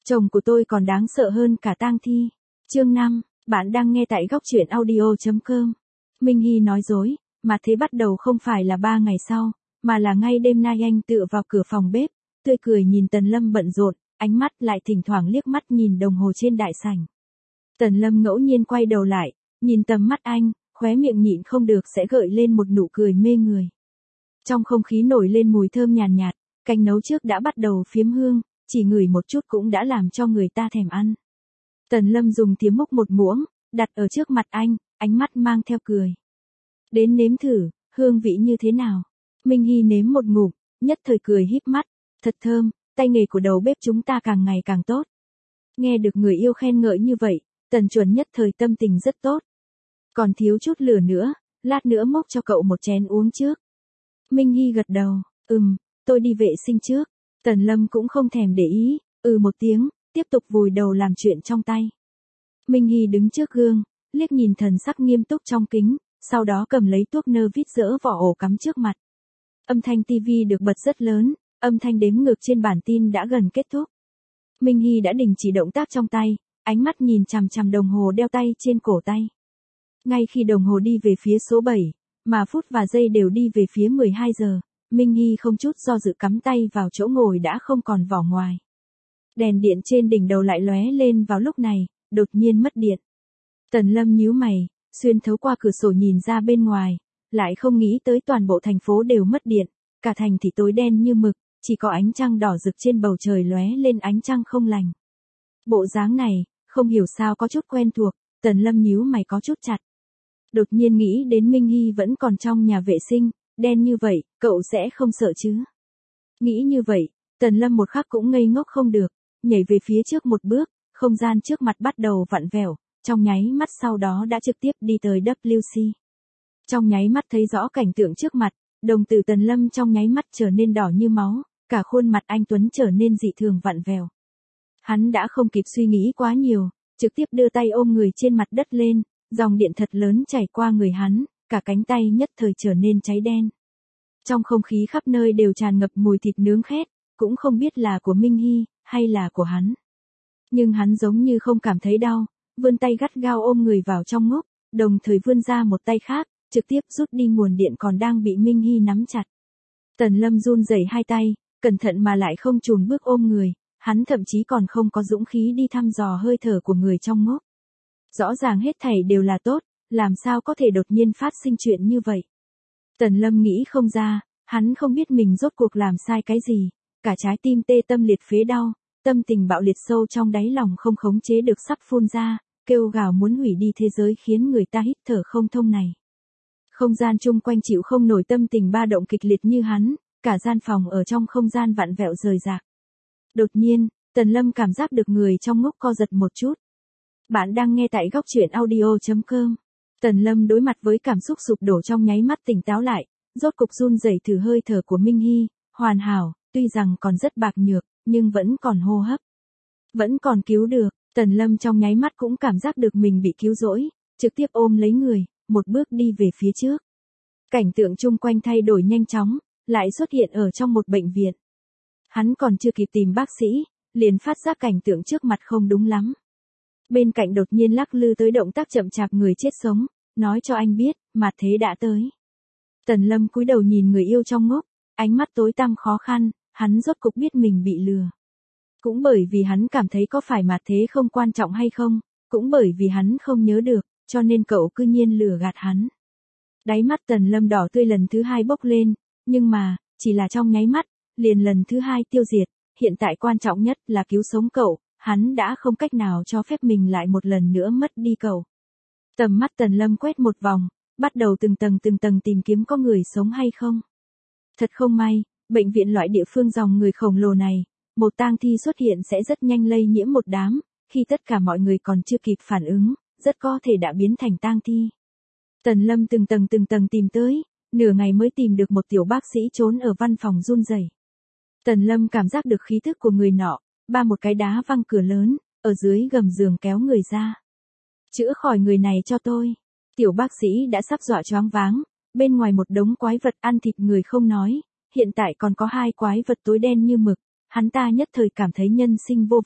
Chồng của tôi còn đáng sợ hơn cả tang thi. Chương 5, bạn đang nghe tại góc truyện audio.com. Minh Hy nói dối, mà thế bắt đầu không phải là 3 ngày sau, mà là ngay đêm nay. Anh tựa vào cửa phòng bếp, tươi cười nhìn Tần Lâm bận rộn, ánh mắt lại thỉnh thoảng liếc mắt nhìn đồng hồ trên đại sảnh. Tần Lâm ngẫu nhiên quay đầu lại, nhìn tầm mắt anh, khóe miệng nhịn không được sẽ gợi lên một nụ cười mê người. Trong không khí nổi lên mùi thơm nhàn nhạt, canh nấu trước đã bắt đầu phiếm hương, chỉ ngửi một chút cũng đã làm cho người ta thèm ăn. Tần Lâm dùng thìa múc một muỗng, đặt ở trước mặt anh, ánh mắt mang theo cười. Đến nếm thử, hương vị như thế nào? Minh Hy nếm một ngụm, nhất thời cười híp mắt, thật thơm, tay nghề của đầu bếp chúng ta càng ngày càng tốt. Nghe được người yêu khen ngợi như vậy, Tần Chuẩn nhất thời tâm tình rất tốt. Còn thiếu chút lửa nữa, lát nữa múc cho cậu một chén uống trước. Minh Hy gật đầu, tôi đi vệ sinh trước. Tần Lâm cũng không thèm để ý, một tiếng, tiếp tục vùi đầu làm chuyện trong tay. Minh Hy đứng trước gương, liếc nhìn thần sắc nghiêm túc trong kính, sau đó cầm lấy tuốc nơ vít dỡ vỏ ổ cắm trước mặt. Âm thanh tivi được bật rất lớn, âm thanh đếm ngược trên bản tin đã gần kết thúc. Minh Hy đã đình chỉ động tác trong tay, ánh mắt nhìn chằm chằm đồng hồ đeo tay trên cổ tay. Ngay khi đồng hồ đi về phía số 7, mà phút và giây đều đi về phía 12 giờ, Minh Hy không chút do dự cắm tay vào chỗ ngồi đã không còn vỏ ngoài. Đèn điện trên đỉnh đầu lại lóe lên vào lúc này, đột nhiên mất điện. Tần Lâm nhíu mày, xuyên thấu qua cửa sổ nhìn ra bên ngoài, lại không nghĩ tới toàn bộ thành phố đều mất điện, cả thành thì tối đen như mực, chỉ có ánh trăng đỏ rực trên bầu trời lóe lên ánh trăng không lành. Bộ dáng này, không hiểu sao có chút quen thuộc, Tần Lâm nhíu mày có chút chặt. Đột nhiên nghĩ đến Minh Hy vẫn còn trong nhà vệ sinh, đen như vậy, cậu sẽ không sợ chứ? Nghĩ như vậy, Tần Lâm một khắc cũng ngây ngốc không được, nhảy về phía trước một bước, không gian trước mặt bắt đầu vặn vẹo, trong nháy mắt sau đó đã trực tiếp đi tới WC. Trong nháy mắt thấy rõ cảnh tượng trước mặt, đồng tử Tần Lâm trong nháy mắt trở nên đỏ như máu, cả khuôn mặt anh Tuấn trở nên dị thường vặn vẹo. Hắn đã không kịp suy nghĩ quá nhiều, trực tiếp đưa tay ôm người trên mặt đất lên, dòng điện thật lớn chảy qua người hắn, cả cánh tay nhất thời trở nên cháy đen. Trong không khí khắp nơi đều tràn ngập mùi thịt nướng khét, cũng không biết là của Minh Hy, hay là của hắn. Nhưng hắn giống như không cảm thấy đau, vươn tay gắt gao ôm người vào trong ngốc, đồng thời vươn ra một tay khác, trực tiếp rút đi nguồn điện còn đang bị Minh Hy nắm chặt. Tần Lâm run rẩy hai tay, cẩn thận mà lại không chùn bước ôm người, hắn thậm chí còn không có dũng khí đi thăm dò hơi thở của người trong ngốc. Rõ ràng hết thảy đều là tốt, làm sao có thể đột nhiên phát sinh chuyện như vậy. Tần Lâm nghĩ không ra, hắn không biết mình rốt cuộc làm sai cái gì, cả trái tim tê tâm liệt phế đau, tâm tình bạo liệt sâu trong đáy lòng không khống chế được sắp phun ra, kêu gào muốn hủy đi thế giới khiến người ta hít thở không thông này. Không gian chung quanh chịu không nổi tâm tình ba động kịch liệt như hắn, cả gian phòng ở trong không gian vặn vẹo rời rạc. Đột nhiên, Tần Lâm cảm giác được người trong ngốc co giật một chút. Bạn đang nghe tại góc truyện audio.com. Tần Lâm đối mặt với cảm xúc sụp đổ trong nháy mắt tỉnh táo lại, rốt cục run rẩy thử hơi thở của Minh Hy, hoàn hảo, tuy rằng còn rất bạc nhược, nhưng vẫn còn hô hấp. Vẫn còn cứu được, Tần Lâm trong nháy mắt cũng cảm giác được mình bị cứu rỗi, trực tiếp ôm lấy người, một bước đi về phía trước. Cảnh tượng chung quanh thay đổi nhanh chóng, lại xuất hiện ở trong một bệnh viện. Hắn còn chưa kịp tìm bác sĩ, liền phát giác cảnh tượng trước mặt không đúng lắm. Bên cạnh đột nhiên lắc lư tới động tác chậm chạp người chết sống, nói cho anh biết, mà thế đã tới. Tần Lâm cúi đầu nhìn người yêu trong ngốc, ánh mắt tối tăm khó khăn, hắn rốt cục biết mình bị lừa. Cũng bởi vì hắn cảm thấy có phải mà thế không quan trọng hay không, cũng bởi vì hắn không nhớ được, cho nên cậu cư nhiên lừa gạt hắn. Đáy mắt Tần Lâm đỏ tươi lần thứ hai bốc lên, nhưng mà, chỉ là trong nháy mắt, liền lần thứ hai tiêu diệt, hiện tại quan trọng nhất là cứu sống cậu, hắn đã không cách nào cho phép mình lại một lần nữa mất đi cậu. Tầm mắt Tần Lâm quét một vòng, bắt đầu từng tầng tìm kiếm có người sống hay không. Thật không may, bệnh viện loại địa phương dòng người khổng lồ này, một tang thi xuất hiện sẽ rất nhanh lây nhiễm một đám, khi tất cả mọi người còn chưa kịp phản ứng, rất có thể đã biến thành tang thi. Tần Lâm từng tầng tìm tới, nửa ngày mới tìm được một tiểu bác sĩ trốn ở văn phòng run rẩy. Tần Lâm cảm giác được khí thức của người nọ, ba một cái đá văng cửa lớn, ở dưới gầm giường kéo người ra. Chữa khỏi người này cho tôi. Tiểu bác sĩ đã sắp dọa choáng váng, bên ngoài một đống quái vật ăn thịt người không nói, hiện tại còn có hai quái vật tối đen như mực, hắn ta nhất thời cảm thấy nhân sinh vô vọng,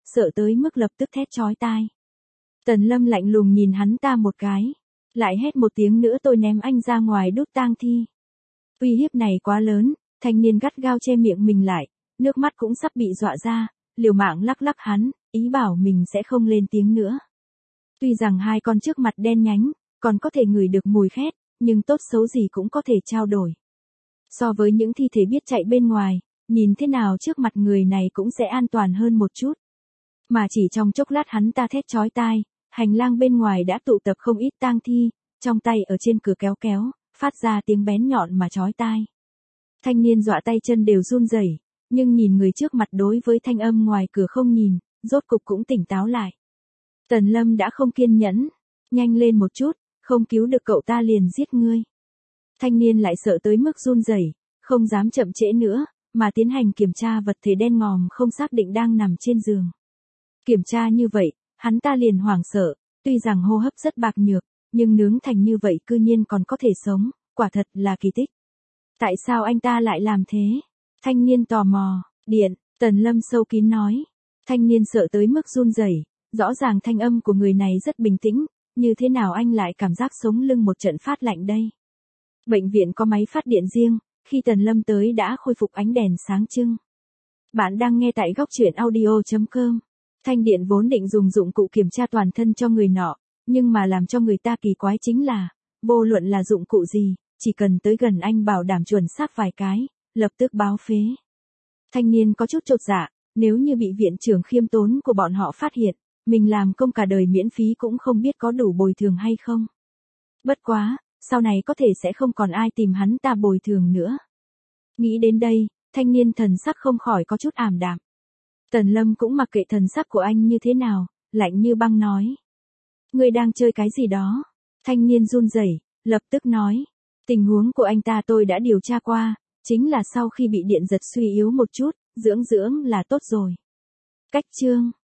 sợ tới mức lập tức thét chói tai. Tần Lâm lạnh lùng nhìn hắn ta một cái, lại hét một tiếng nữa tôi ném anh ra ngoài đốt tang thi. Uy hiếp này quá lớn, thanh niên gắt gao che miệng mình lại, nước mắt cũng sắp bị dọa ra, liều mạng lắc lắc hắn, ý bảo mình sẽ không lên tiếng nữa. Tuy rằng hai con trước mặt đen nhánh, còn có thể ngửi được mùi khét, nhưng tốt xấu gì cũng có thể trao đổi. So với những thi thể biết chạy bên ngoài, nhìn thế nào trước mặt người này cũng sẽ an toàn hơn một chút. Mà chỉ trong chốc lát hắn ta thét chói tai, hành lang bên ngoài đã tụ tập không ít tang thi, trong tay ở trên cửa kéo kéo, phát ra tiếng bén nhọn mà chói tai. Thanh niên dọa tay chân đều run rẩy, nhưng nhìn người trước mặt đối với thanh âm ngoài cửa không nhìn, rốt cục cũng tỉnh táo lại. Tần Lâm đã không kiên nhẫn, nhanh lên một chút, không cứu được cậu ta liền giết ngươi. Thanh niên lại sợ tới mức run rẩy, không dám chậm trễ nữa, mà tiến hành kiểm tra vật thể đen ngòm không xác định đang nằm trên giường. Kiểm tra như vậy, hắn ta liền hoảng sợ, tuy rằng hô hấp rất bạc nhược, nhưng nướng thành như vậy cư nhiên còn có thể sống, quả thật là kỳ tích. Tại sao anh ta lại làm thế? Thanh niên tò mò, điện, Tần Lâm sâu kín nói. Thanh niên sợ tới mức run rẩy, rõ ràng thanh âm của người này rất bình tĩnh, như thế nào anh lại cảm giác sống lưng một trận phát lạnh đây? Bệnh viện có máy phát điện riêng, khi Tần Lâm tới đã khôi phục ánh đèn sáng trưng. Bạn đang nghe tại góc truyện audio.com. Thanh điện vốn định dùng dụng cụ kiểm tra toàn thân cho người nọ, nhưng mà làm cho người ta kỳ quái chính là, vô luận là dụng cụ gì, chỉ cần tới gần anh bảo đảm chuẩn xác vài cái, lập tức báo phế. Thanh niên có chút chột dạ, nếu như bị viện trưởng khiêm tốn của bọn họ phát hiện, mình làm công cả đời miễn phí cũng không biết có đủ bồi thường hay không. Bất quá, sau này có thể sẽ không còn ai tìm hắn ta bồi thường nữa. Nghĩ đến đây, thanh niên thần sắc không khỏi có chút ảm đạm. Tần Lâm cũng mặc kệ thần sắc của anh như thế nào, lạnh như băng nói. Ngươi đang chơi cái gì đó? Thanh niên run rẩy, lập tức nói. Tình huống của anh ta tôi đã điều tra qua, chính là sau khi bị điện giật suy yếu một chút, dưỡng là tốt rồi. Cách chương.